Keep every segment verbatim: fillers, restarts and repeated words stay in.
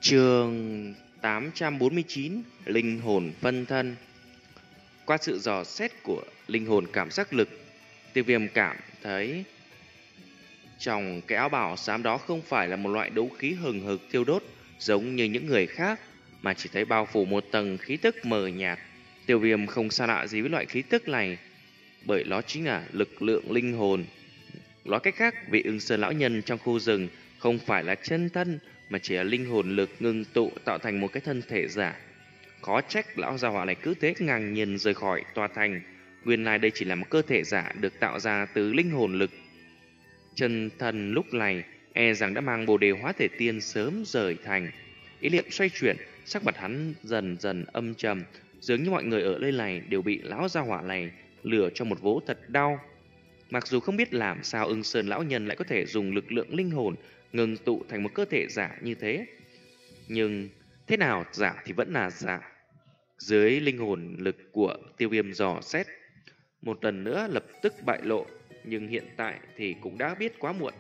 Chương tám trăm bốn mươi chín. Linh hồn phân thân. Qua sự dò xét của linh hồn cảm giác lực, Tiêu Viêm cảm thấy trong cái áo bào xám đó không phải là một loại đấu khí hừng hực thiêu đốt giống như những người khác, mà chỉ thấy bao phủ một tầng khí tức mờ nhạt. Tiêu Viêm không xa lạ gì với loại khí tức này, bởi nó chính là lực lượng linh hồn. Nói cách khác, vị Ưng Sơn lão nhân trong khu rừng không phải là chân thân, mà chỉ là linh hồn lực ngưng tụ tạo thành một cái thân thể giả. Khó trách lão gia hỏa này cứ thế ngang nhiên rời khỏi tòa thành. Nguyên lai đây chỉ là một cơ thể giả được tạo ra từ linh hồn lực. Chân thân lúc này e rằng đã mang bồ đề hóa thể tiên sớm rời thành. Ý niệm xoay chuyển, sắc mặt hắn dần dần âm trầm, dường như mọi người ở nơi này đều bị lão gia hỏa này lừa cho một vố thật đau. Mặc dù không biết làm sao Ưng Sơn lão nhân lại có thể dùng lực lượng linh hồn ngừng tụ thành một cơ thể giả như thế, nhưng thế nào giả thì vẫn là giả. Dưới linh hồn lực của Tiêu Viêm dò xét, một lần nữa lập tức bại lộ, nhưng hiện tại thì cũng đã biết quá muộn.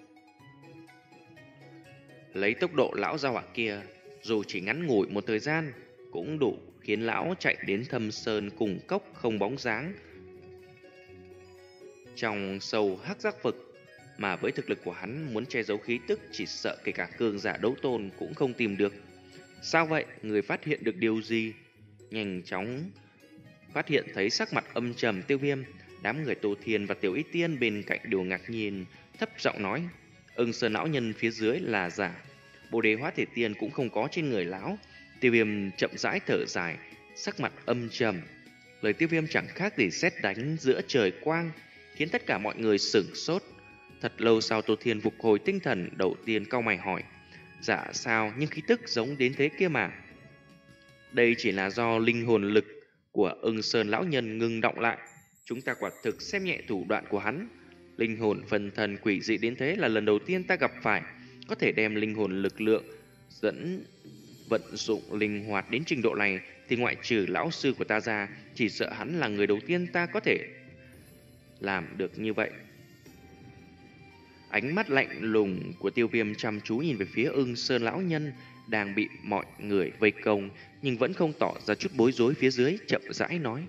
Lấy tốc độ lão gia hỏa kia, dù chỉ ngắn ngủi một thời gian, cũng đủ khiến lão chạy đến thâm sơn cùng cốc không bóng dáng trong sâu hắc giác vực. Mà với thực lực của hắn, muốn che giấu khí tức chỉ sợ kể cả cường giả đấu tôn cũng không tìm được. Sao vậy? Người phát hiện được điều gì? Nhanh chóng phát hiện thấy sắc mặt âm trầm Tiêu Viêm, đám người Tô Thiên và Tiểu Y Tiên bên cạnh đều ngạc nhiên, thấp giọng nói: Ưng Sơn lão nhân phía dưới là giả, bồ đề hóa thể tiên cũng không có trên người lão. Tiêu Viêm chậm rãi thở dài, sắc mặt âm trầm. Lời Tiêu Viêm chẳng khác gì sét đánh giữa trời quang, khiến tất cả mọi người sửng sốt. Thật lâu sau, Tô Thiên phục hồi tinh thần, đầu tiên cau mày hỏi: dạ sao, nhưng khí tức giống đến thế kia mà. Đây chỉ là do linh hồn lực của Ưng Sơn lão nhân ngưng động lại. Chúng ta quả thực xem nhẹ thủ đoạn của hắn. Linh hồn phân thân quỷ dị đến thế là lần đầu tiên ta gặp phải. Có thể đem linh hồn lực lượng dẫn vận dụng linh hoạt đến trình độ này thì ngoại trừ lão sư của ta ra, chỉ sợ hắn là người đầu tiên ta có thể làm được như vậy. Ánh mắt lạnh lùng của Tiêu Viêm chăm chú nhìn về phía Ưng Sơn lão nhân đang bị mọi người vây công, nhưng vẫn không tỏ ra chút bối rối. Phía dưới chậm rãi nói: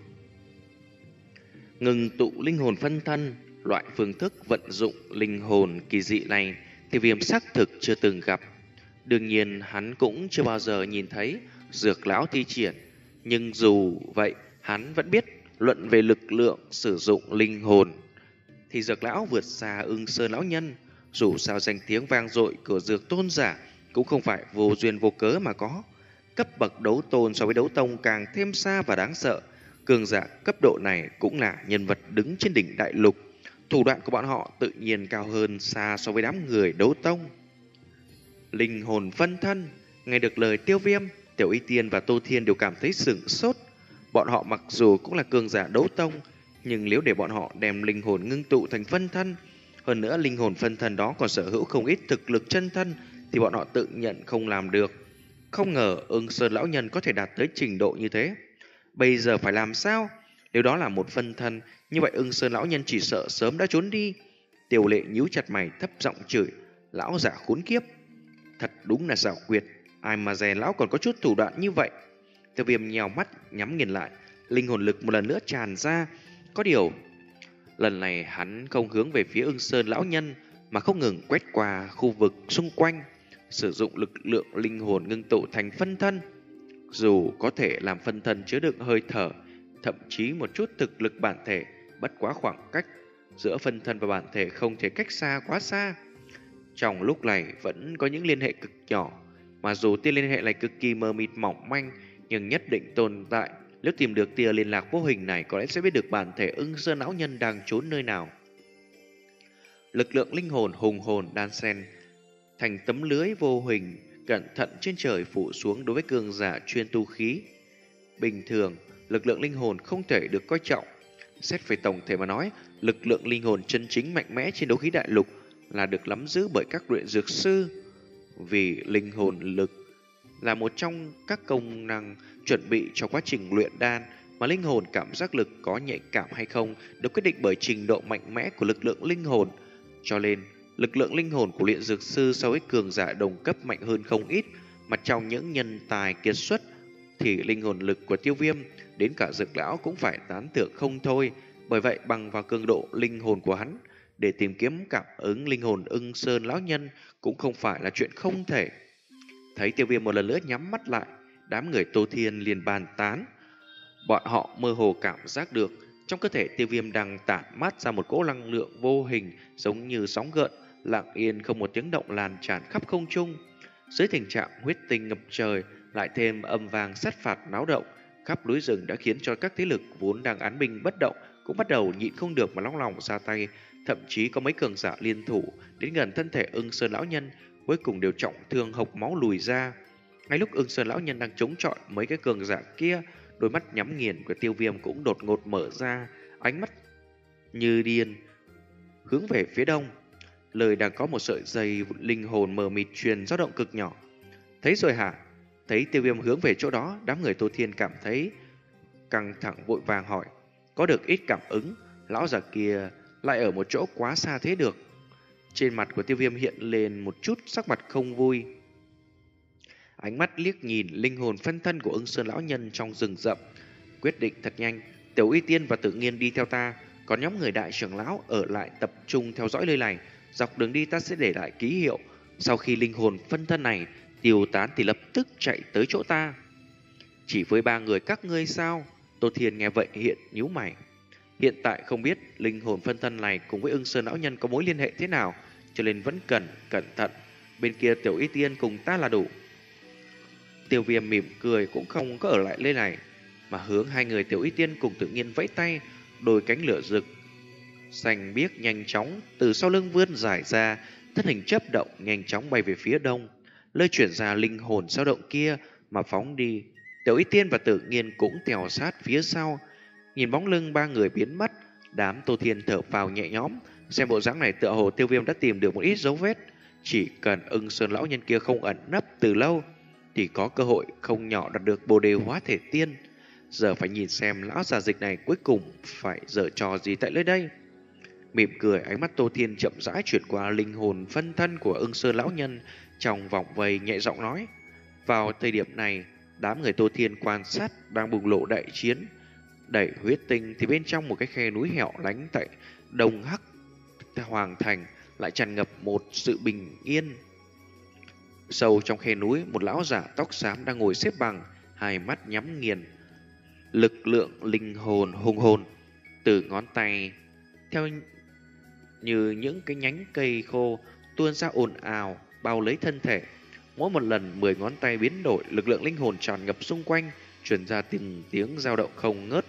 ngừng tụ linh hồn phân thân, loại phương thức vận dụng linh hồn kỳ dị này Tiêu Viêm xác thực chưa từng gặp. Đương nhiên hắn cũng chưa bao giờ nhìn thấy Dược lão thi triển, nhưng dù vậy hắn vẫn biết luận về lực lượng sử dụng linh hồn thì Dược lão vượt xa Ưng Sơn lão nhân. Dù sao danh tiếng vang dội của Dược tôn giả cũng không phải vô duyên vô cớ mà có. Cấp bậc đấu tôn so với đấu tông càng thêm xa và đáng sợ. Cường giả cấp độ này cũng là nhân vật đứng trên đỉnh đại lục. Thủ đoạn của bọn họ tự nhiên cao hơn xa so với đám người đấu tông. Linh hồn phân thân. Nghe được lời Tiêu Viêm, Tiểu Y Tiên và Tô Thiên đều cảm thấy sửng sốt. Bọn họ mặc dù cũng là cường giả đấu tông, nhưng nếu để bọn họ đem linh hồn ngưng tụ thành phân thân, hơn nữa linh hồn phân thân đó còn sở hữu không ít thực lực chân thân, thì bọn họ tự nhận không làm được. Không ngờ Ưng Sơn lão nhân có thể đạt tới trình độ như thế. Bây giờ phải làm sao? Nếu đó là một phân thân, như vậy Ưng Sơn lão nhân chỉ sợ sớm đã trốn đi. Tiểu Lệ nhíu chặt mày thấp giọng chửi: lão giả khốn kiếp, thật đúng là xảo quyệt, ai mà dè lão còn có chút thủ đoạn như vậy. Tiêu Viêm nhèo mắt nhắm nghiền lại, linh hồn lực một lần nữa tràn ra. Có điều lần này hắn không hướng về phía Ưng Sơn lão nhân, mà không ngừng quét qua khu vực xung quanh, sử dụng lực lượng linh hồn ngưng tụ thành phân thân. Dù có thể làm phân thân chứa đựng hơi thở, thậm chí một chút thực lực bản thể, bất quá khoảng cách giữa phân thân và bản thể không thể cách xa quá xa. Trong lúc này vẫn có những liên hệ cực nhỏ, mà dù tia liên hệ này cực kỳ mờ mịt mỏng manh, nhưng nhất định tồn tại. Nếu tìm được tia liên lạc vô hình này, có lẽ sẽ biết được bản thể Ưng Sơn lão nhân đang trốn nơi nào. Lực lượng linh hồn hùng hồn đan xen thành tấm lưới vô hình cẩn thận trên trời phủ xuống đối với cường giả chuyên tu khí. Bình thường, lực lượng linh hồn không thể được coi trọng. Xét về tổng thể mà nói, lực lượng linh hồn chân chính mạnh mẽ trên đấu khí đại lục là được nắm giữ bởi các luyện dược sư. Vì linh hồn lực là một trong các công năng chuẩn bị cho quá trình luyện đan, mà linh hồn cảm giác lực có nhạy cảm hay không được quyết định bởi trình độ mạnh mẽ của lực lượng linh hồn. Cho nên, lực lượng linh hồn của luyện dược sư so với cường giả đồng cấp mạnh hơn không ít, Mà trong những nhân tài kiệt xuất thì linh hồn lực của Tiêu Viêm đến cả Dược lão cũng phải tán thưởng không thôi. Bởi vậy bằng vào cường độ linh hồn của hắn để tìm kiếm cảm ứng linh hồn Ưng Sơn lão nhân cũng không phải là chuyện không thể. Thấy Tiêu Viêm một lần nữa nhắm mắt lại, đám người Tô Thiên liền bàn tán. Bọn họ mơ hồ cảm giác được trong cơ thể Tiêu Viêm đang tản mát ra một cỗ năng lượng vô hình giống như sóng gợn, lặng yên không một tiếng động lan tràn khắp không trung. Dưới tình trạng huyết tinh ngập trời, lại thêm âm vang sát phạt náo động, khắp núi rừng đã khiến cho các thế lực vốn đang án binh bất động cũng bắt đầu nhịn không được mà nóng lòng ra tay. Thậm chí có mấy cường giả liên thủ đến gần thân thể Ưng Sơn lão nhân, cuối cùng đều trọng thương hộc máu lùi ra. Ngay lúc Ưng Sơn lão nhân đang chống chọi mấy cái cường giả kia, đôi mắt nhắm nghiền của Tiêu Viêm cũng đột ngột mở ra, ánh mắt như điên hướng về phía đông. Lời đang có một sợi dây linh hồn mờ mịt truyền dao động cực nhỏ. Thấy rồi hả? Thấy Tiêu Viêm hướng về chỗ đó, đám người Tô Thiên cảm thấy căng thẳng vội vàng hỏi. Có được ít cảm ứng, lão già kia lại ở một chỗ quá xa thế được. Trên mặt của Tiêu Viêm hiện lên một chút sắc mặt không vui. Ánh mắt liếc nhìn linh hồn phân thân của Ưng Sơn lão nhân trong rừng rậm, quyết định thật nhanh. Tiểu Y Tiên và Tự Nhiên đi theo ta, còn nhóm người đại trưởng lão ở lại tập trung theo dõi nơi này. Dọc đường đi ta sẽ để lại ký hiệu, sau khi linh hồn phân thân này tiêu tán thì lập tức chạy tới chỗ ta. Chỉ với ba người các ngươi sao? Tô Thiên nghe vậy hiện nhíu mày. Hiện tại không biết linh hồn phân thân này cùng với Ưng Sơn lão nhân có mối liên hệ thế nào, cho nên vẫn cần cẩn thận. Bên kia Tiểu Y Tiên cùng ta là đủ. Tiêu Viêm mỉm cười cũng không có ở lại nơi này, mà hướng hai người Tiểu Y Tiên cùng Tự Nhiên vẫy tay, đôi cánh lửa rực xanh biếc nhanh chóng từ sau lưng vươn dài ra, thân hình chớp động nhanh chóng bay về phía đông, lơi chuyển ra linh hồn dao động kia mà phóng đi. Tiểu Y Tiên và Tự Nhiên cũng theo sát phía sau. Nhìn bóng lưng ba người biến mất, đám Tô Thiên thở phào nhẹ nhõm, xem bộ dáng này tựa hồ Tiêu Viêm đã tìm được một ít dấu vết. Chỉ cần Ưng Sơn lão nhân kia không ẩn nấp từ lâu thì có cơ hội không nhỏ đạt được Bồ Đề Hóa Thể Tiên. Giờ phải nhìn xem lão già dịch này cuối cùng phải giở trò gì tại nơi đây. Mỉm cười, ánh mắt Tô Thiên chậm rãi chuyển qua linh hồn phân thân của Ưng Sơn lão nhân trong vòng vây, nhẹ giọng nói. Vào thời điểm này, đám người Tô Thiên quan sát đang bùng lộ đại chiến. Đẩy huyết tinh thì bên trong một cái khe núi hẻo lánh tại Đông Hắc Hoàng Thành lại tràn ngập một sự bình yên. Sâu trong khe núi, một lão giả tóc xám đang ngồi xếp bằng, hai mắt nhắm nghiền. Lực lượng linh hồn hùng hồn từ ngón tay theo như những cái nhánh cây khô tuôn ra ồn ào bao lấy thân thể. Mỗi một lần mười ngón tay biến đổi, lực lượng linh hồn tràn ngập xung quanh, truyền ra từng tiếng dao động không ngớt.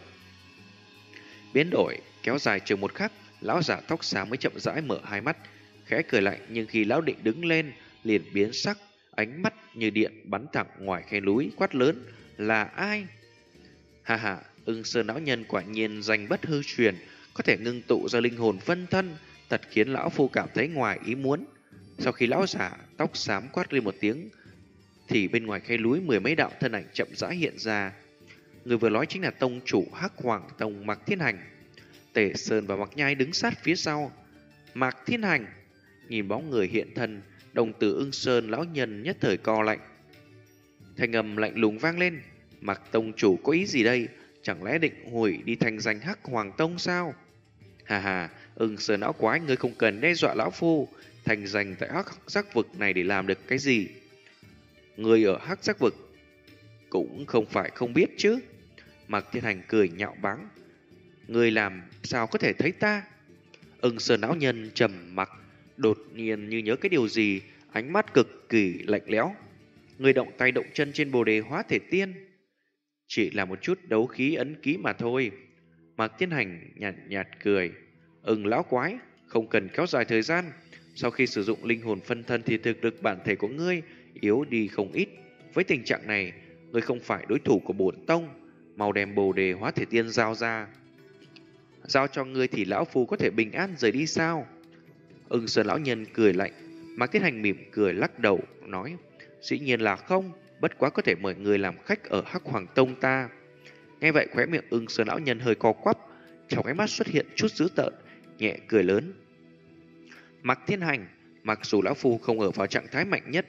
Biến đổi kéo dài chừng một khắc, lão giả tóc xám mới chậm rãi mở hai mắt, khẽ cười lạnh, nhưng khi lão định đứng lên liền biến sắc, ánh mắt như điện bắn thẳng ngoài khe núi, quát lớn: là ai? Hà hà, Ưng Sơn lão nhân quả nhiên danh bất hư truyền, có thể ngưng tụ ra linh hồn phân thân, thật khiến lão phu cảm thấy ngoài ý muốn. Sau khi lão giả tóc xám quát lên một tiếng, thì bên ngoài khe núi mười mấy đạo thân ảnh chậm rãi hiện ra. Người vừa nói chính là tông chủ Hắc Hoàng Tông Mạc Thiên Hành. Tề Sơn và Mạc Nhai đứng sát phía sau. Mạc Thiên Hành nhìn bóng người hiện thân, đồng tử Ưng Sơn lão nhân nhất thời co lạnh. Thanh âm lạnh lùng vang lên: Mạc tông chủ có ý gì đây? Chẳng lẽ định hủy đi thành danh Hắc Hoàng Tông sao? Hà hà, Ưng Sơn lão quái, ngươi không cần đe dọa lão phu. Thành danh tại Hắc Giác Vực này để làm được cái gì? Người ở Hắc Giác Vực cũng không phải không biết chứ. Mạc Thiên Hành cười nhạo báng: người làm sao có thể thấy ta? Ưng Sơn lão nhân trầm mặc, đột nhiên như nhớ cái điều gì, ánh mắt cực kỳ lạnh lẽo. Người động tay động chân trên Bồ Đề Hóa Thể Tiên, chỉ là một chút đấu khí ấn ký mà thôi. Mạc Thiên Hành nhạt nhạt cười: Ưng lão quái, không cần kéo dài thời gian. Sau khi sử dụng linh hồn phân thân thì thực lực bản thể của ngươi yếu đi không ít. Với tình trạng này, ngươi không phải đối thủ của bổn tông. Mau đem Bồ Đề Hóa Thể Tiên giao ra. Giao cho ngươi thì lão phu có thể bình an rời đi sao? Ưng Sơn lão nhân cười lạnh. Mạc Thiên Hành mỉm cười lắc đầu nói: dĩ nhiên là không, bất quá có thể mời người làm khách ở Hắc Hoàng Tông ta. Nghe vậy khóe miệng Ưng Sơn lão nhân hơi co quắp, trong ánh mắt xuất hiện chút dữ tợn, nhẹ cười lớn. Mạc Thiên Hành, mặc dù lão phu không ở vào trạng thái mạnh nhất,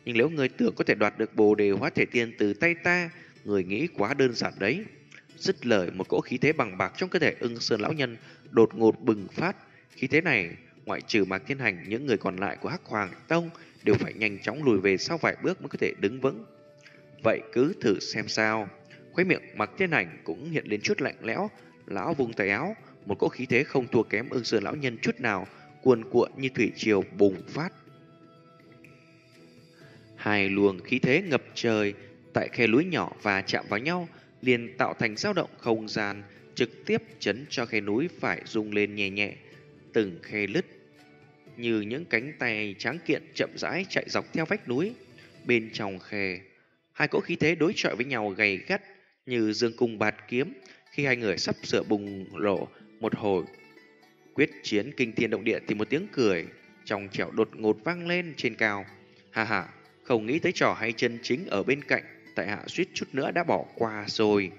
Nhưng nếu ngươi tưởng có thể đoạt được bồ đề hóa thể tiên từ tay ta, người nghĩ quá đơn giản đấy. Dứt lời, một cỗ khí thế bằng bạc trong cơ thể Ưng Sơn lão nhân đột ngột bừng phát. Khí thế này, ngoại trừ Mạc Thiên Hành, những người còn lại của Hắc Hoàng Tông đều phải nhanh chóng lùi về sau vài bước mới có thể đứng vững. Vậy cứ thử xem sao. Khóe miệng Mạc Thiên Hành cũng hiện lên chút lạnh lẽo. Lão vung tay áo, một cỗ khí thế không thua kém Ưng Sơn lão nhân chút nào, cuồn cuộn như thủy triều bùng phát. Hai luồng khí thế ngập trời tại khe núi nhỏ và chạm vào nhau, liền tạo thành dao động không gian, trực tiếp chấn cho khe núi phải rung lên nhẹ nhẹ, từng khe lứt như những cánh tay tráng kiện chậm rãi chạy dọc theo vách núi. Bên trong khe, hai cỗ khí thế đối chọi với nhau gay gắt như dương cung bạt kiếm. Khi hai người sắp sửa bùng nổ một hồi quyết chiến kinh thiên động địa thì một tiếng cười trong trẻo đột ngột vang lên trên cao. Ha ha, không nghĩ tới trò hay chân chính ở bên cạnh, tại hạ suýt chút nữa đã bỏ qua rồi.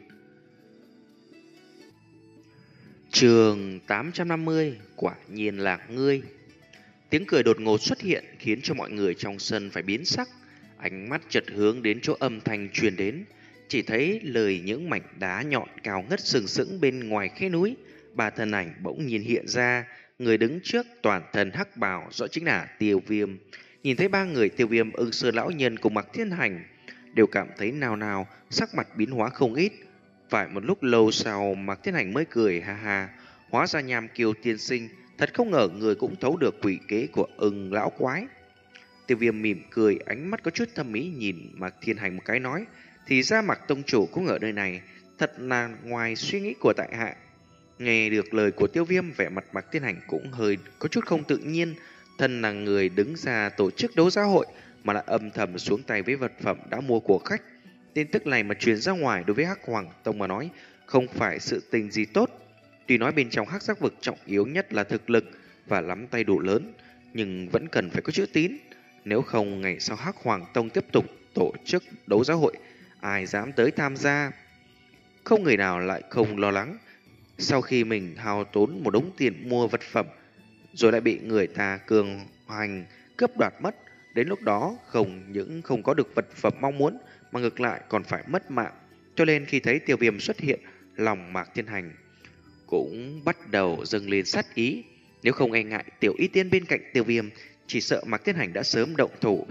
Chương tám trăm năm mươi, quả nhiên là ngươi. Tiếng cười đột ngột xuất hiện khiến cho mọi người trong sân phải biến sắc, ánh mắt chợt hướng đến chỗ âm thanh truyền đến, chỉ thấy lời những mảnh đá nhọn cao ngất sừng sững bên ngoài khe núi. Ba thân ảnh bỗng nhiên hiện ra, người đứng trước toàn thân hắc bào rõ chính là Tiêu Viêm. Nhìn thấy ba người Tiêu Viêm, Ưng Sơn lão nhân cùng Mạc Thiên Hành đều cảm thấy nào nào sắc mặt biến hóa không ít. Phải một lúc lâu sau, Mạc Thiên Hành mới cười ha ha, hóa ra Nham Kiều tiên sinh, thật không ngờ người cũng thấu được quỷ kế của Ưng lão quái. Tiêu Viêm mỉm cười, ánh mắt có chút thâm ý nhìn Mạc Thiên Hành một cái nói, thì ra Mạc tông chủ cũng ở nơi này, thật là ngoài suy nghĩ của tại hạ. Nghe được lời của Tiêu Viêm, vẻ mặt Mạc Thiên Hành cũng hơi có chút không tự nhiên. Thân là người đứng ra tổ chức đấu giá hội mà lại âm thầm xuống tay với vật phẩm đã mua của khách. Tin tức này mà truyền ra ngoài đối với Hắc Hoàng Tông mà nói không phải sự tình gì tốt. Tuy nói bên trong Hắc Giác vực trọng yếu nhất là thực lực và nắm tay đủ lớn, nhưng vẫn cần phải có chữ tín. Nếu không, ngày sau Hắc Hoàng Tông tiếp tục tổ chức đấu giá hội, ai dám tới tham gia? Không người nào lại không lo lắng sau khi mình hao tốn một đống tiền mua vật phẩm rồi lại bị người ta cường hành cướp đoạt mất. Đến lúc đó không những không có được vật phẩm mong muốn mà ngược lại còn phải mất mạng. Cho nên khi thấy Tiêu Viêm xuất hiện, lòng Mạc Thiên Hành cũng bắt đầu dâng lên sát ý. Nếu không e ngại tiểu y tiên bên cạnh Tiêu Viêm, chỉ sợ Mạc Thiên Hành đã sớm động thủ.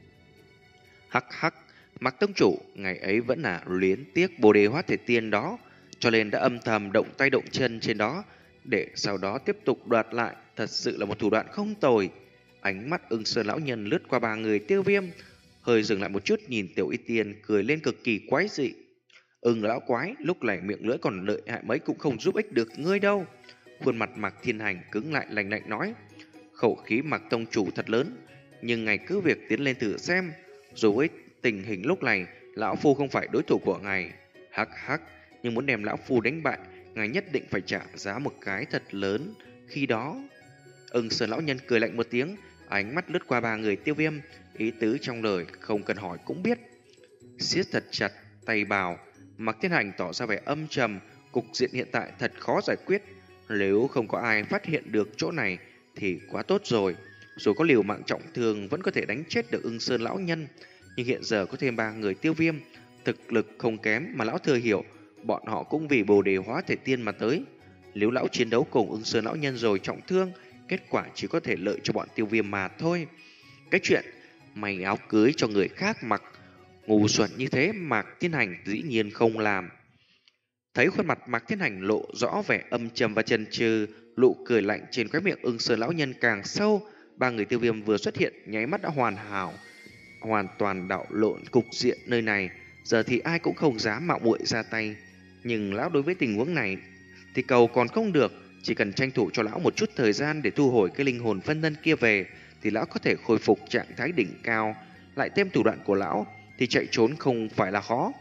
Hắc hắc, Mạc tông chủ ngày ấy vẫn là luyến tiếc bồ đề hóa thể tiên đó, cho nên đã âm thầm động tay động chân trên đó, để sau đó tiếp tục đoạt lại. Thật sự là một thủ đoạn không tồi. Ánh mắt Ưng Sơn lão nhân lướt qua ba người Tiêu Viêm, hơi dừng lại một chút nhìn tiểu y tiên, cười lên cực kỳ quái dị. Ưng lão quái, lúc này miệng lưỡi còn lợi hại mấy cũng không giúp ích được ngươi đâu. Khuôn mặt Mạc Thiên Hành cứng lại, lạnh lạnh nói, khẩu khí Mạc tông chủ thật lớn, nhưng ngài cứ việc tiến lên thử xem. Dù với tình hình lúc này, lão phu không phải đối thủ của ngài. Hắc hắc, nhưng muốn đem lão phu đánh bại, ngài nhất định phải trả giá một cái thật lớn. Khi đó, Ưng Sơn lão nhân cười lạnh một tiếng, ánh mắt lướt qua ba người Tiêu Viêm, ý tứ trong lời không cần hỏi cũng biết. Siết thật chặt tay bào, Mạc Thiên Hành tỏ ra vẻ âm trầm. Cục diện hiện tại thật khó giải quyết, nếu không có ai phát hiện được chỗ này thì quá tốt rồi. Dù có liều mạng trọng thương vẫn có thể đánh chết được Ưng Sơn lão nhân, nhưng hiện giờ có thêm ba người Tiêu Viêm, thực lực không kém, mà lão thừa hiểu bọn họ cũng vì bồ đề hóa thể tiên mà tới. Nếu lão chiến đấu cùng Ưng Sơn lão nhân rồi trọng thương, kết quả chỉ có thể lợi cho bọn Tiêu Viêm mà thôi. Cái chuyện may áo cưới cho người khác mặc ngu xuẩn như thế Mạc Thiên Hành dĩ nhiên không làm. Thấy khuôn mặt Mạc Thiên Hành lộ rõ vẻ âm trầm và chần chừ, nụ cười lạnh trên khóe miệng Ưng Sơn lão nhân càng sâu. Ba người Tiêu Viêm vừa xuất hiện nháy mắt đã hoàn hảo, hoàn toàn đảo lộn cục diện nơi này. Giờ thì ai cũng không dám mạo muội ra tay, nhưng lão đối với tình huống này thì cầu còn không được. Chỉ cần tranh thủ cho lão một chút thời gian để thu hồi cái linh hồn phân thân kia về, thì lão có thể khôi phục trạng thái đỉnh cao. Lại thêm thủ đoạn của lão thì chạy trốn không phải là khó.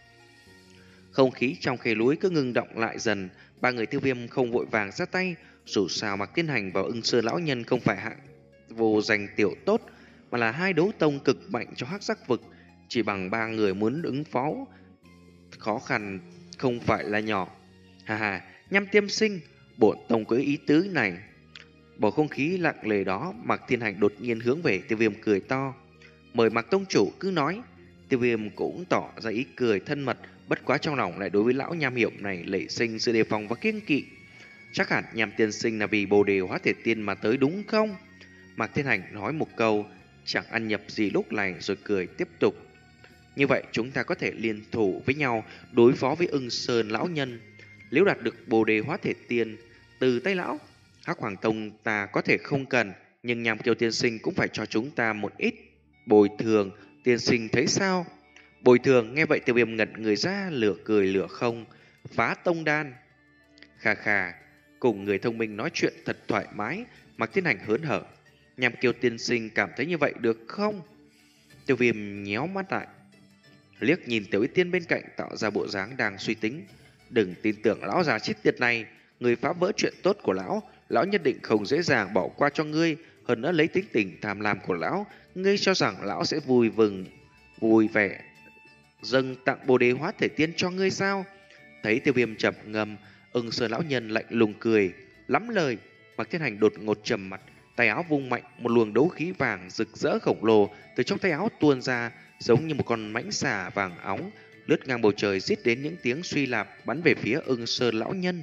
Không khí trong khe núi cứ ngưng động lại dần. Ba người Tiêu Viêm không vội vàng ra tay, dù sao Mạc Thiên Hành và Ưng Sơn lão nhân không phải hạng vô danh tiểu tốt, mà là hai đấu tông cực mạnh cho Hắc Giác vực. Chỉ bằng ba người muốn ứng phó, khó khăn không phải là nhỏ. Hà hà, Nham tiên sinh, bổn tông có ý tứ này. Bầu không khí lặng lề đó, Mạc Thiên Hành đột nhiên hướng về Tiêu Viêm cười to. Mời Mạc tông chủ cứ nói. Tiêu Viêm cũng tỏ ra ý cười thân mật, bất quá trong lòng lại đối với lão nham hiểm này nảy sinh sự đề phòng và kiêng kỵ. Chắc hẳn Nham tiên sinh là vì Bồ Đề Hóa Thể Tiên mà tới đúng không? Mạc Thiên Hành nói một câu chẳng ăn nhập gì lúc này rồi cười tiếp tục. Như vậy chúng ta có thể liên thủ với nhau đối phó với Ưng Sơn lão nhân. Nếu đạt được Bồ Đề Hóa Thể Tiên từ tay lão, Hắc Hoàng Tông ta có thể không cần, nhưng Nham Kiêu tiên sinh cũng phải cho chúng ta một ít bồi thường. Tiên sinh thấy sao? Bồi thường? Nghe vậy Tiêu Viêm ngẩn người ra, lửa cười lửa không. Phá tông đan. Khà khà, cùng người thông minh nói chuyện thật thoải mái. Mạc Thiên Hành hớn hở. Nham Kiêu tiên sinh cảm thấy như vậy được không? Tiêu Viêm nhéo mắt lại, liếc nhìn Tiểu Y Tiên bên cạnh, tạo ra bộ dáng đang suy tính. Đừng tin tưởng lão già chết tiệt này, người phá vỡ chuyện tốt của lão, lão nhất định không dễ dàng bỏ qua cho ngươi. Hơn nữa lấy tính tình tham lam của lão, ngươi cho rằng lão sẽ vui vừng vui vẻ dâng tặng Bồ Đề Hóa Thể Tiên cho ngươi sao? Thấy Tiêu Viêm chậm ngâm, Ưng Sơn lão nhân lạnh lùng cười, lắm lời. Mạc Thiên Hành đột ngột trầm mặt, tay áo vung mạnh, một luồng đấu khí vàng rực rỡ khổng lồ từ trong tay áo tuôn ra, giống như một con mãnh xà vàng óng lướt ngang bầu trời, rít đến những tiếng suy lạp, bắn về phía Ưng Sơn lão nhân.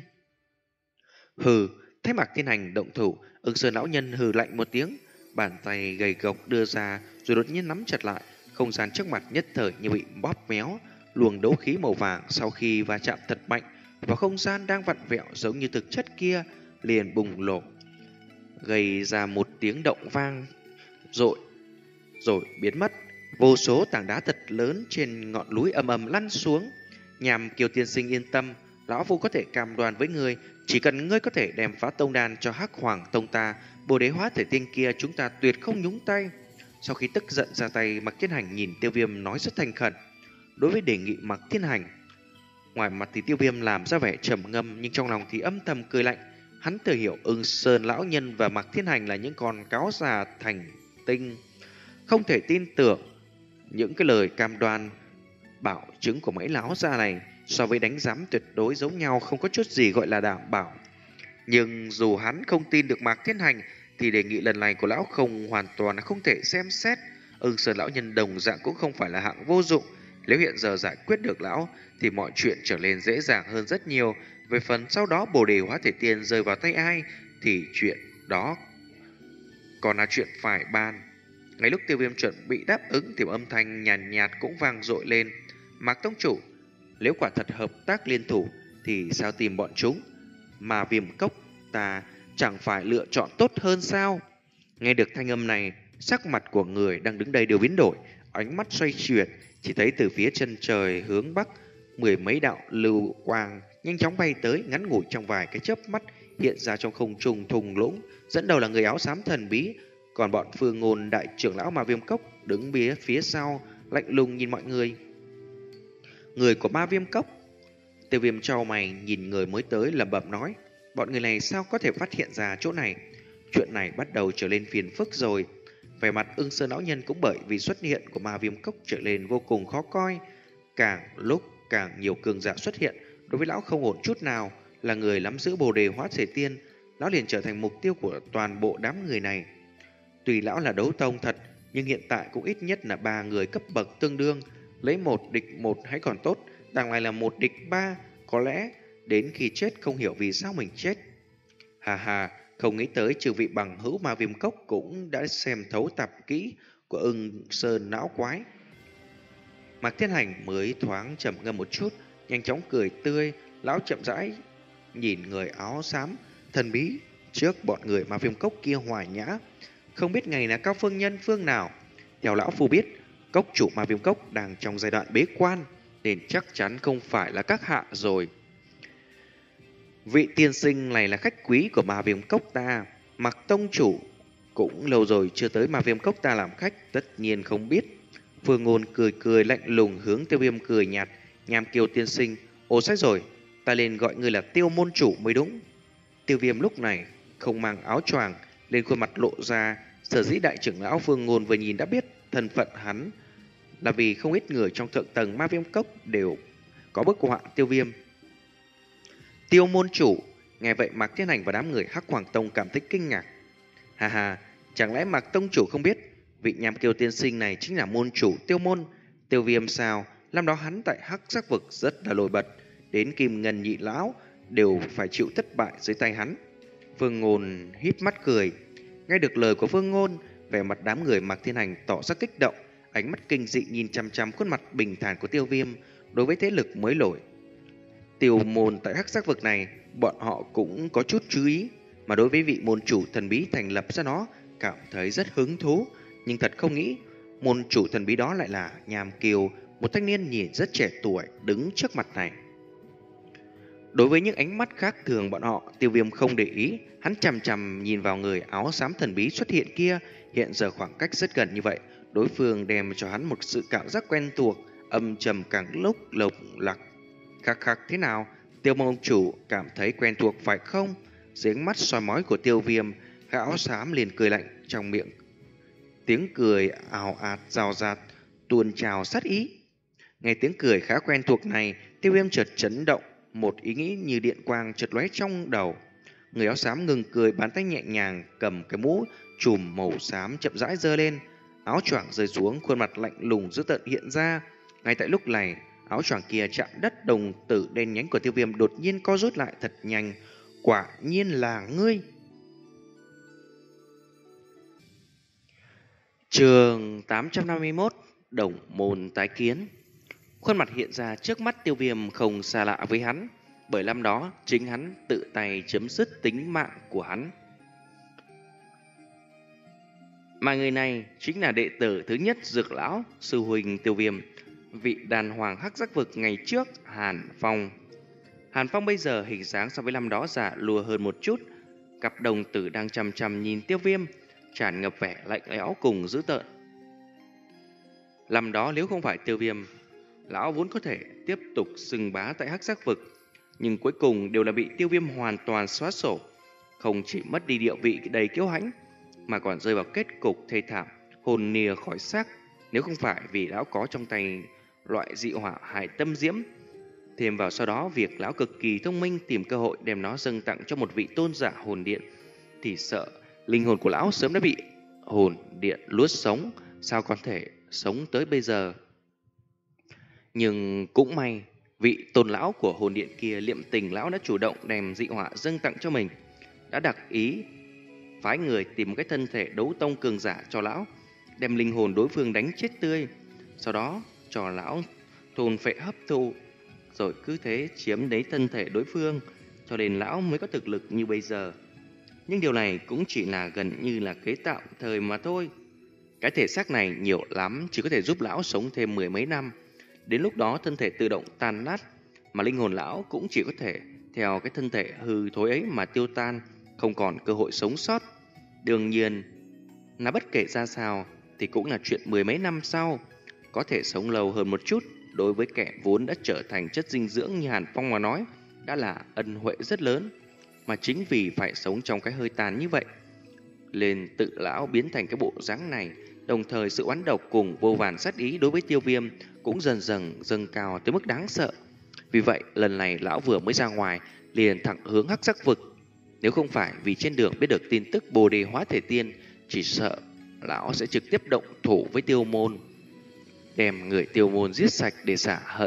Hừ, thấy Mạc Thiên Hành động thủ, Ưng Sơn lão nhân hừ lạnh một tiếng, bàn tay gầy gộc đưa ra rồi đột nhiên nắm chặt lại, không gian trước mặt nhất thời như bị bóp méo. Luồng đấu khí màu vàng sau khi va chạm thật mạnh vào không gian đang vặn vẹo giống như thực chất kia, liền bùng nổ, gây ra một tiếng động vang dội rồi biến mất. Vô số tảng đá thật lớn trên ngọn núi ầm ầm lăn xuống. Nhằm Kiều tiên sinh yên tâm, lão phu có thể cam đoan với ngươi, chỉ cần ngươi có thể đem phá tông đan cho Hắc Hoàng Tông ta, Bồ Đề Hóa Thể Tiên kia chúng ta tuyệt không nhúng tay. Sau khi tức giận ra tay, Mạc Thiên Hành nhìn Tiêu Viêm nói rất thành khẩn. Đối với đề nghị Mạc Thiên Hành, ngoài mặt thì Tiêu Viêm làm ra vẻ trầm ngâm, nhưng trong lòng thì âm thầm cười lạnh. Hắn tự hiểu Ưng Sơn lão nhân và Mạc Thiên Hành là những con cáo già thành tinh, không thể tin tưởng những cái lời cam đoan bảo chứng của mấy lão già này. So với đánh giám tuyệt đối giống nhau, không có chút gì gọi là đảm bảo. Nhưng dù hắn không tin được Mạc Thiên Hành thì đề nghị lần này của lão không hoàn toàn không thể xem xét. Ưng Sơn lão nhân đồng dạng cũng không phải là hạng vô dụng. Nếu hiện giờ giải quyết được lão thì mọi chuyện trở nên dễ dàng hơn rất nhiều. Về phần sau đó Bồ Đề Hóa Thể Tiên rơi vào tay ai thì chuyện đó còn là chuyện phải bàn. Ngay lúc Tiêu Viêm chuẩn bị đáp ứng thì âm thanh nhàn nhạt, nhạt cũng vang dội lên. Mạc tông chủ, nếu quả thật hợp tác liên thủ thì sao tìm bọn chúng? Mà Viêm Cốc ta chẳng phải lựa chọn tốt hơn sao? Nghe được thanh âm này, sắc mặt của người đang đứng đây đều biến đổi, ánh mắt xoay chuyển, chỉ thấy từ phía chân trời hướng bắc, mười mấy đạo lưu quang nhanh chóng bay tới, ngắn ngủi trong vài cái chớp mắt hiện ra trong không trung thùng lũng. Dẫn đầu là người áo xám thần bí, còn bọn Phương Ngôn đại trưởng lão Ma Viêm Cốc đứng bía phía sau, lạnh lùng nhìn mọi người. Người của Ma Viêm Cốc. Tiêu Viêm trao mày nhìn người mới tới lẩm bẩm nói, bọn người này sao có thể phát hiện ra chỗ này? Chuyện này bắt đầu trở nên phiền phức rồi. Vẻ mặt Ưng Sơn lão nhân cũng bởi vì xuất hiện của Ma Viêm Cốc trở nên vô cùng khó coi. Càng lúc càng nhiều cường giả xuất hiện, đối với lão không ổn chút nào. Là người nắm giữ Bồ Đề Hóa Thể Tiên, lão liền trở thành mục tiêu của toàn bộ đám người này. Tùy lão là đấu tông thật, nhưng hiện tại cũng ít nhất là ba người cấp bậc tương đương. Lấy một địch một hay còn tốt, đằng này là một địch ba, có lẽ đến khi chết không hiểu vì sao mình chết. Hà hà, không nghĩ tới trừ vị bằng hữu Ma Viêm Cốc cũng đã xem thấu tạp kỹ của Ưng Sơn não quái. Mạc Thiên Hành mới thoáng trầm ngâm một chút, nhanh chóng cười tươi. Lão chậm rãi nhìn người áo xám thần bí trước bọn người Ma Viêm Cốc kia hòa nhã. Không biết ngày là cao phương nhân phương nào. Theo lão phu biết, cốc chủ Ma Viêm Cốc đang trong giai đoạn bế quan, nên chắc chắn không phải là các hạ rồi. Vị tiên sinh này là khách quý của Ma Viêm Cốc ta. Mạc tông chủ cũng lâu rồi chưa tới Ma Viêm Cốc ta làm khách, tất nhiên không biết. Phương Ngôn cười cười lạnh lùng hướng Tiêu Viêm cười nhạt, Nham Kiêu tiên sinh, ồ sách rồi, ta nên gọi người là Tiêu môn chủ mới đúng. Tiêu Viêm lúc này không mang áo choàng, lên khuôn mặt lộ ra. Sở dĩ đại trưởng lão Phương Ngôn vừa nhìn đã biết thân phận hắn, là vì không ít người trong thượng tầng Ma Viêm Cốc đều có bức họa Tiêu Viêm. Tiêu môn chủ. Nghe vậy Mạc Thiên Hành và đám người Hắc Hoàng Tông cảm thấy kinh ngạc. Hà hà, chẳng lẽ Mạc tông chủ không biết Vị nham kiêu tiên sinh này chính là môn chủ Tiêu môn. Tiêu Viêm sao? Năm đó hắn tại Hắc Giác vực rất là nổi bật, đến Kim Ngân nhị lão đều phải chịu thất bại dưới tay hắn. Phương Ngôn híp mắt cười. Nghe được lời của Phương Ngôn, vẻ mặt đám người Mạc Thiên Hành tỏ ra kích động, ánh mắt kinh dị nhìn chăm chăm khuôn mặt bình thản của Tiêu Viêm. Đối với thế lực mới nổi Tiêu môn tại Hắc Giác vực này, bọn họ cũng có chút chú ý, mà đối với vị môn chủ thần bí thành lập ra nó, cảm thấy rất hứng thú, nhưng thật không nghĩ môn chủ thần bí đó lại là Nham Kiều, một thanh niên nhìn rất trẻ tuổi đứng trước mặt này. Đối với những ánh mắt khác thường bọn họ, Tiêu Viêm không để ý, hắn chằm chằm nhìn vào người áo xám thần bí xuất hiện kia. Hiện giờ khoảng cách rất gần như vậy, đối phương đem cho hắn một sự cảm giác quen thuộc, âm trầm càng lúc lộc lạc. Khắc khắc thế nào? Tiêu môn chủ cảm thấy quen thuộc phải không? Dưới ánh mắt soi mói của Tiêu Viêm, gã áo xám liền cười lạnh, trong miệng tiếng cười ào ạt rào rạt, tuôn trào sát ý. Nghe tiếng cười khá quen thuộc này, Tiêu Viêm chợt chấn động, một ý nghĩ như điện quang chợt lóe trong đầu. Người áo xám ngừng cười, bàn tay nhẹ nhàng cầm cái mũ trùm màu xám chậm rãi giơ lên, áo choàng rơi xuống, khuôn mặt lạnh lùng dữ tợn hiện ra. Ngay tại lúc này, áo choàng kia chạm đất, đồng tử đen nhánh của Tiêu Viêm đột nhiên co rút lại thật nhanh. Quả nhiên là ngươi. Chương tám trăm năm mươi mốt, Đồng môn tái kiến. Khuôn mặt hiện ra trước mắt Tiêu Viêm không xa lạ với hắn, bởi năm đó chính hắn tự tay chấm dứt tính mạng của hắn. Mà người này chính là đệ tử thứ nhất Dược lão sư huynh Tiêu Viêm, vị đàn hoàng Hắc Giác vực ngày trước, Hàn Phong. Hàn Phong bây giờ hình dáng so với năm đó già lùa hơn một chút, cặp đồng tử đang chằm chằm nhìn Tiêu Viêm, tràn ngập vẻ lạnh lẽo cùng dữ tợn. Năm đó nếu không phải Tiêu Viêm, lão vốn có thể tiếp tục xưng bá tại Hắc Giác vực, nhưng cuối cùng đều là bị Tiêu Viêm hoàn toàn xóa sổ. Không chỉ mất đi địa vị đầy kiêu hãnh, mà còn rơi vào kết cục thê thảm, hồn nìa khỏi xác. Nếu không phải vì lão có trong tay loại dị hỏa hải tâm diễm, thêm vào sau đó việc lão cực kỳ thông minh tìm cơ hội đem nó dâng tặng cho một vị tôn giả hồn điện, thì sợ linh hồn của lão sớm đã bị hồn điện nuốt sống, sao còn thể sống tới bây giờ. Nhưng cũng may, vị tôn lão của hồn điện kia liệm tình lão đã chủ động đem dị hỏa dâng tặng cho mình, đã đặc ý phái người tìm một cái thân thể đấu tông cường giả cho lão, đem linh hồn đối phương đánh chết tươi, sau đó cho lão thôn phệ hấp thu, rồi cứ thế chiếm lấy thân thể đối phương, cho nên lão mới có thực lực như bây giờ. Nhưng điều này cũng chỉ là gần như là kế tạm thời mà thôi. Cái thể xác này nhiều lắm chỉ có thể giúp lão sống thêm mười mấy năm. Đến lúc đó thân thể tự động tan nát, mà linh hồn lão cũng chỉ có thể theo cái thân thể hư thối ấy mà tiêu tan, không còn cơ hội sống sót. Đương nhiên là bất kể ra sao thì cũng là chuyện mười mấy năm sau, có thể sống lâu hơn một chút, đối với kẻ vốn đã trở thành chất dinh dưỡng như Hàn Phong mà nói, đã là ân huệ rất lớn. Mà chính vì phải sống trong cái hơi tàn như vậy, nên tự lão biến thành cái bộ dáng này. Đồng thời sự oán độc cùng vô vàn sát ý đối với Tiêu Viêm cũng dần dần dâng cao tới mức đáng sợ. Vì vậy lần này lão vừa mới ra ngoài liền thẳng hướng Hắc Giác vực. Nếu không phải vì trên đường biết được tin tức Bồ Đề hóa thể tiên, chỉ sợ lão sẽ trực tiếp động thủ với Tiêu môn, đem người Tiêu môn giết sạch để xả hận.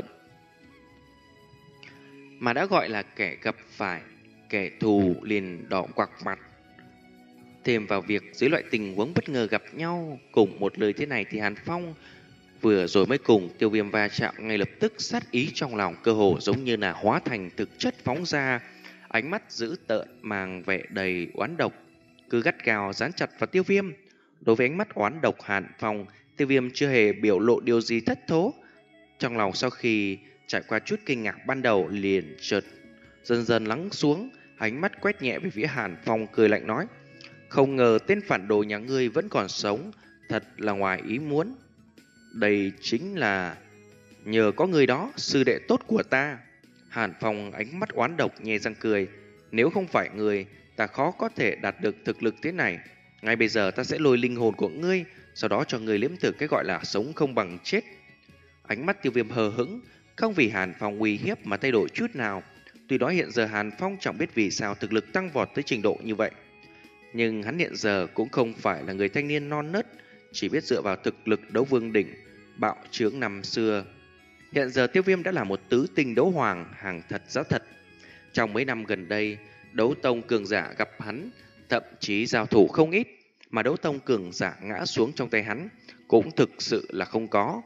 Mà đã gọi là kẻ gặp phải kẻ thù liền đỏ quặc mặt. Thêm vào việc dưới loại tình huống bất ngờ gặp nhau cùng một lời thế này thì Hàn Phong vừa rồi mới cùng Tiêu Viêm va chạm, ngay lập tức sát ý trong lòng cơ hồ giống như là hóa thành thực chất phóng ra, ánh mắt dữ tợn mang vẻ đầy oán độc, cứ gắt gao dán chặt vào Tiêu Viêm. Đối với ánh mắt oán độc Hàn Phong, Tiêu Viêm chưa hề biểu lộ điều gì thất thố. Trong lòng sau khi trải qua chút kinh ngạc ban đầu liền chợt dần dần lắng xuống, ánh mắt quét nhẹ về phía Hàn Phong, cười lạnh nói: "Không ngờ tên phản đồ nhà ngươi vẫn còn sống, thật là ngoài ý muốn. Đây chính là nhờ có người đó, sư đệ tốt của ta." Hàn Phong ánh mắt oán độc nhè răng cười: "Nếu không phải người, ta khó có thể đạt được thực lực thế này. Ngay bây giờ ta sẽ lôi linh hồn của ngươi, sau đó cho ngươi liếm thử cái gọi là sống không bằng chết." Ánh mắt Tiêu Viêm hờ hững, không vì Hàn Phong uy hiếp mà thay đổi chút nào. Tuy đó hiện giờ Hàn Phong chẳng biết vì sao thực lực tăng vọt tới trình độ như vậy, nhưng hắn hiện giờ cũng không phải là người thanh niên non nớt, chỉ biết dựa vào thực lực đấu vương đỉnh bạo chướng năm xưa. Hiện giờ Tiêu Viêm đã là một tứ tinh đấu hoàng hàng thật giá thật. Trong mấy năm gần đây, đấu tông cường giả gặp hắn, thậm chí giao thủ không ít, mà đấu tông cường giả ngã xuống trong tay hắn cũng thực sự là không có.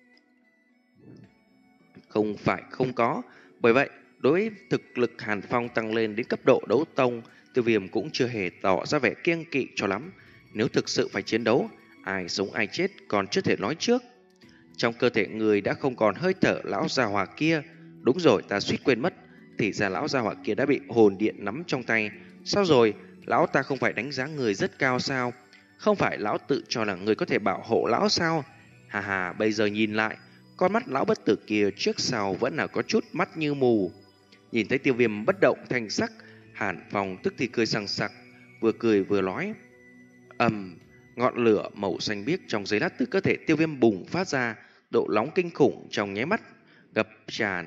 Không phải không có, bởi vậy đối với thực lực Hàn Phong tăng lên đến cấp độ đấu tông, Tiêu Viêm cũng chưa hề tỏ ra vẻ kiêng kỵ cho lắm. Nếu thực sự phải chiến đấu, ai sống ai chết còn chưa thể nói trước. Trong cơ thể người đã không còn hơi thở lão gia hỏa kia. Đúng rồi, ta suýt quên mất, thì ra lão gia hỏa kia đã bị hồn điện nắm trong tay. Sao rồi, lão ta không phải đánh giá người rất cao sao? Không phải lão tự cho là người có thể bảo hộ lão sao? Hà hà, bây giờ nhìn lại, con mắt lão bất tử kia trước sau vẫn là có chút mắt như mù. Nhìn thấy Tiêu Viêm bất động thanh sắc, Hàn Phong tức thì cười sằng sặc, vừa cười vừa nói. Ầm, ngọn lửa màu xanh biếc trong giấy lát từ cơ thể Tiêu Viêm bùng phát ra, độ nóng kinh khủng trong nháy mắt ngập tràn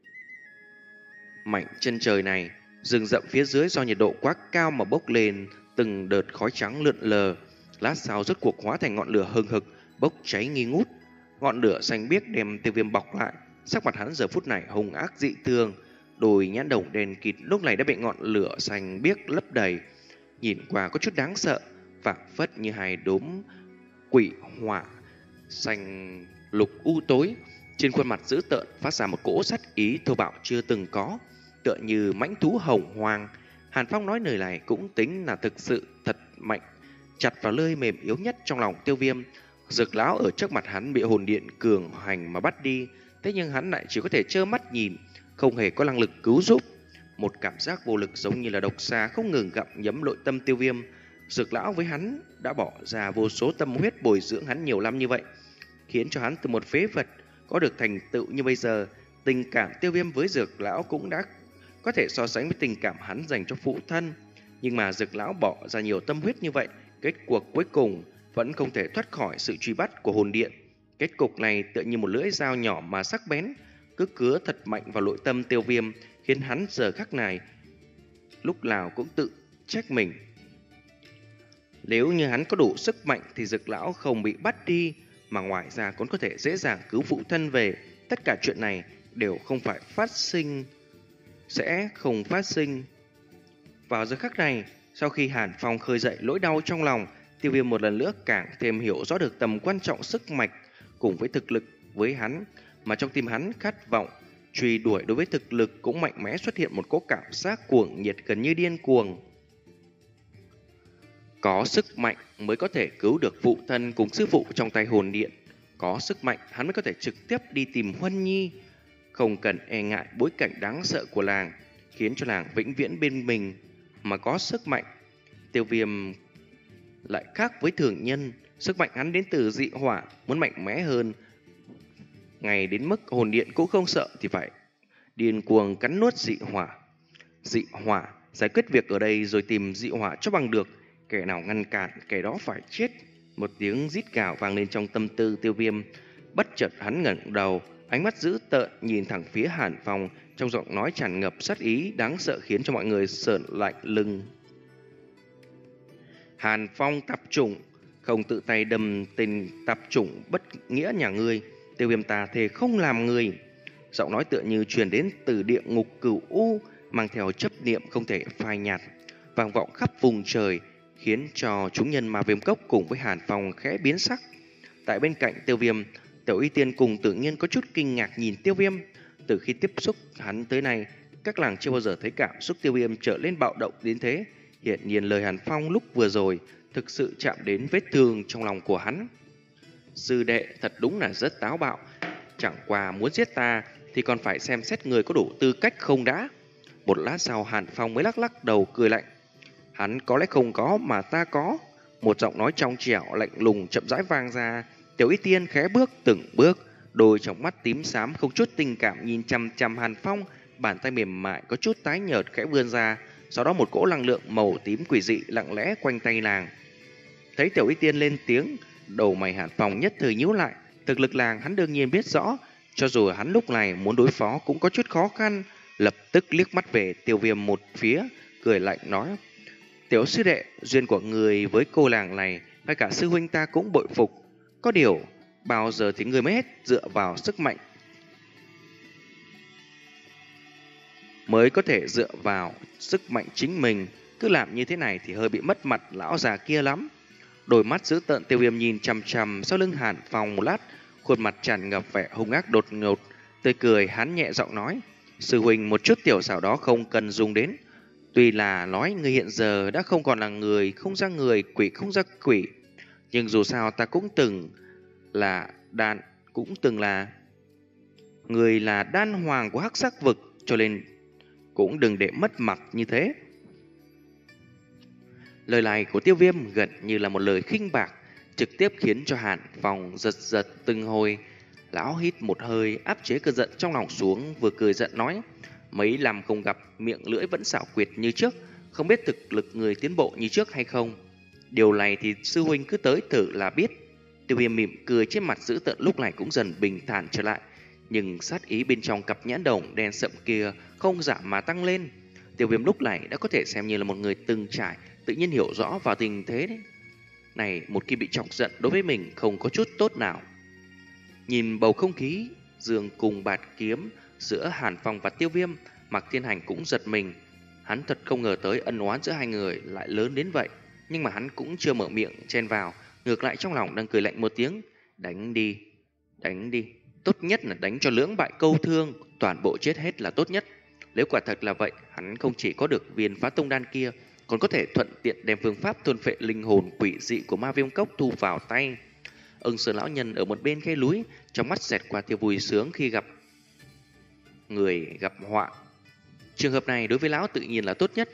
mảnh chân trời này. Rừng rậm phía dưới do nhiệt độ quá cao mà bốc lên từng đợt khói trắng lượn lờ, lát sau rốt cuộc hóa thành ngọn lửa hừng hực bốc cháy nghi ngút. Ngọn lửa xanh biếc đem Tiêu Viêm bọc lại, sắc mặt hắn giờ phút này hung ác dị thường, đôi nhãn đồng đen kịt lúc này đã bị ngọn lửa xanh biếc lấp đầy, nhìn qua có chút đáng sợ, phảng phất như hai đốm quỷ hỏa xanh lục u tối. Trên khuôn mặt dữ tợn phát ra một cỗ sát ý thô bạo chưa từng có, tựa như mãnh thú hồng hoang. Hàn Phong nói lời này cũng tính là thực sự thật mạnh, chặt vào lơi mềm yếu nhất trong lòng Tiêu Viêm. Dược lão ở trước mặt hắn bị hồn điện cường hành mà bắt đi, thế nhưng hắn lại chỉ có thể trơ mắt nhìn, không hề có năng lực cứu giúp. Một cảm giác vô lực giống như là độc xà không ngừng gặm nhấm nội tâm Tiêu Viêm. Dược lão với hắn đã bỏ ra vô số tâm huyết bồi dưỡng hắn nhiều năm như vậy, khiến cho hắn từ một phế vật có được thành tựu như bây giờ. Tình cảm Tiêu Viêm với Dược lão cũng đã có thể so sánh với tình cảm hắn dành cho phụ thân. Nhưng mà Dược lão bỏ ra nhiều tâm huyết như vậy, kết cuộc cuối cùng vẫn không thể thoát khỏi sự truy bắt của hồn điện. Kết cục này tựa như một lưỡi dao nhỏ mà sắc bén, cứ cứa thật mạnh vào nội tâm Tiêu Viêm, khiến hắn giờ khắc này lúc nào cũng tự trách mình. Nếu như hắn có đủ sức mạnh thì Dược lão không bị bắt đi, mà ngoài ra cũng có thể dễ dàng cứu phụ thân về. Tất cả chuyện này đều không phải phát sinh, sẽ không phát sinh. Vào giờ khắc này, sau khi Hàn Phong khơi dậy nỗi đau trong lòng, Tiêu Viêm một lần nữa càng thêm hiểu rõ được tầm quan trọng sức mạnh cùng với thực lực với hắn, mà trong tim hắn khát vọng truy đuổi đối với thực lực cũng mạnh mẽ xuất hiện một cỗ cảm giác cuồng nhiệt gần như điên cuồng. Có sức mạnh mới có thể cứu được phụ thân cùng sư phụ trong tay hồn điện. Có sức mạnh hắn mới có thể trực tiếp đi tìm Huân Nhi, không cần e ngại bối cảnh đáng sợ của làng, khiến cho làng vĩnh viễn bên mình. Mà có sức mạnh, Tiêu Viêm lại khác với thường nhân. Sức mạnh hắn đến từ dị hỏa, muốn mạnh mẽ hơn, ngay đến mức hồn điện cũng không sợ thì phải điên cuồng cắn nuốt dị hỏa. Dị hỏa, giải quyết việc ở đây rồi tìm dị hỏa cho bằng được. Kẻ nào ngăn cản, kẻ đó phải chết. Một tiếng rít gào vang lên trong tâm tư Tiêu Viêm. Bất chợt hắn ngẩng đầu, ánh mắt dữ tợn nhìn thẳng phía Hàn Phong, trong giọng nói tràn ngập sát ý đáng sợ khiến cho mọi người sởn lạnh lưng. Hàn Phong tạp chủng, không tự tay đâm tên tạp chủng bất nghĩa nhà ngươi, Tiêu Viêm ta thề không làm người. Giọng nói tựa như truyền đến từ địa ngục cửu u, mang theo chấp niệm không thể phai nhạt, vang vọng khắp vùng trời, khiến cho chúng nhân Ma Viêm Cốc cùng với Hàn Phong khẽ biến sắc. Tại bên cạnh Tiêu Viêm, Tiểu Y Tiên cùng Tự Nhiên có chút kinh ngạc nhìn Tiêu Viêm. Từ khi tiếp xúc hắn tới nay, các làng chưa bao giờ thấy cảm xúc Tiêu Viêm trở lên bạo động đến thế. Hiện nhiên lời Hàn Phong lúc vừa rồi thực sự chạm đến vết thương trong lòng của hắn. Sư đệ thật đúng là rất táo bạo, chẳng qua muốn giết ta thì còn phải xem xét người có đủ tư cách không đã. Một lát sau Hàn Phong mới lắc lắc đầu cười lạnh. Hắn có lẽ không có mà ta có. Một giọng nói trong trẻo lạnh lùng chậm rãi vang ra. Tiểu Y Tiên khẽ bước từng bước, đôi trong mắt tím xám không chút tình cảm nhìn chằm chằm Hàn Phong, bàn tay mềm mại có chút tái nhợt khẽ vươn ra, sau đó một cỗ năng lượng màu tím quỷ dị lặng lẽ quanh tay nàng. Thấy Tiểu Y Tiên lên tiếng, đầu mày Hàn Phong nhất thời nhíu lại. Thực lực làng hắn đương nhiên biết rõ, cho dù hắn lúc này muốn đối phó cũng có chút khó khăn. Lập tức liếc mắt về Tiêu Viêm một phía, cười lạnh nói: Tiểu sư đệ, duyên của người với cô làng này ngay cả sư huynh ta cũng bội phục. Có điều, bao giờ thì người mới hết dựa vào sức mạnh mới có thể dựa vào sức mạnh chính mình. Cứ làm như thế này thì hơi bị mất mặt lão già kia lắm. Đôi mắt dữ tợn Tiêu Viêm nhìn chằm chằm sau lưng Hàn Phong một lát, khuôn mặt tràn ngập vẻ hung ác đột ngột. Tươi cười hắn nhẹ giọng nói: sư huynh một chút tiểu xảo đó không cần dùng đến. Tuy là nói người hiện giờ đã không còn là người không ra người, quỷ không ra quỷ, nhưng dù sao ta cũng từng là đan cũng từng là người là đan hoàng của hắc sắc vực, cho nên cũng đừng để mất mặt như thế. Lời này của Tiêu Viêm gần như là một lời khinh bạc, trực tiếp khiến cho Hàn Phong giật giật từng hồi. Lão hít một hơi áp chế cơn giận trong lòng xuống, vừa cười giận nói: mấy năm không gặp, miệng lưỡi vẫn xảo quyệt như trước, không biết thực lực người tiến bộ như trước hay không. Điều này thì sư huynh cứ tới thử là biết. Tiêu Viêm mỉm cười, trên mặt dữ tợn lúc này cũng dần bình thản trở lại, nhưng sát ý bên trong cặp nhãn đồng đen sậm kia không giảm mà tăng lên. Tiêu Viêm lúc này đã có thể xem như là một người từng trải, tự nhiên hiểu rõ vào tình thế đấy này, một khi bị chọc giận đối với mình không có chút tốt nào. Nhìn bầu không khí dương cùng bạt kiếm giữa Hàn Phong và Tiêu Viêm, Mạc Thiên Hành cũng giật mình. Hắn thật không ngờ tới ân oán giữa hai người lại lớn đến vậy, nhưng mà hắn cũng chưa mở miệng chen vào, ngược lại trong lòng đang cười lạnh một tiếng: đánh đi, đánh đi, tốt nhất là đánh cho lưỡng bại câu thương, toàn bộ chết hết là tốt nhất. Nếu quả thật là vậy, hắn không chỉ có được viên phá tông đan kia, còn có thể thuận tiện đem phương pháp thôn phệ linh hồn quỷ dị của ma viêm cốc thu vào tay. Ưng Sơn lão nhân ở một bên khe núi, trong mắt xẹt qua tia vui sướng khi gặp người gặp họa. Trường hợp này đối với lão tự nhiên là tốt nhất.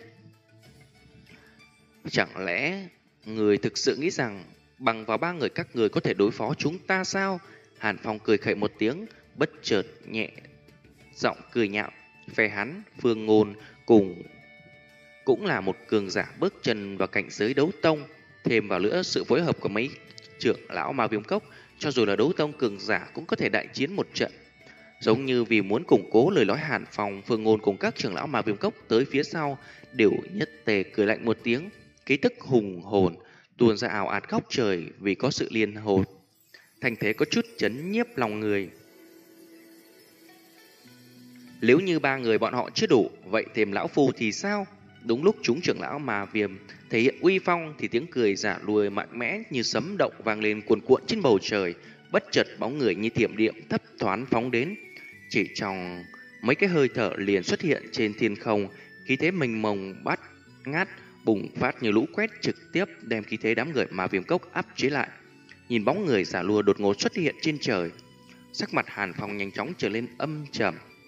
Chẳng lẽ người thực sự nghĩ rằng bằng vào ba người các người có thể đối phó chúng ta sao? Hàn Phong cười khẩy một tiếng, bất chợt nhẹ giọng cười nhạo. Phe hắn, Phương Ngôn cùng cũng là một cường giả bước chân vào cảnh giới đấu tông, thêm vào nữa sự phối hợp của mấy trưởng lão ma viêm cốc, cho dù là đấu tông cường giả cũng có thể đại chiến một trận. Giống như vì muốn củng cố lời nói, Hàn Phong, Phương Ngôn cùng các trưởng lão ma viêm cốc tới phía sau đều nhất tề cười lạnh một tiếng, ký tức hùng hồn tuôn ra ảo ạt góc trời, vì có sự liên hồn thành thế có chút chấn nhiếp lòng người. Nếu như ba người bọn họ chưa đủ, vậy thêm lão phu thì sao? Đúng lúc chúng trưởng lão mà viêm thể hiện uy phong thì tiếng cười giả lùi mạnh mẽ như sấm động vang lên cuồn cuộn trên bầu trời. Bất chợt bóng người như thiểm điện thấp thoáng phóng đến, chỉ trong mấy cái hơi thở liền xuất hiện trên thiên không, khí thế mênh mông bát ngát bùng phát như lũ quét, trực tiếp đem khí thế đám người mà viêm cốc áp chế lại. Nhìn bóng người giả lùa đột ngột xuất hiện trên trời, sắc mặt Hàn Phong nhanh chóng trở lên âm trầm.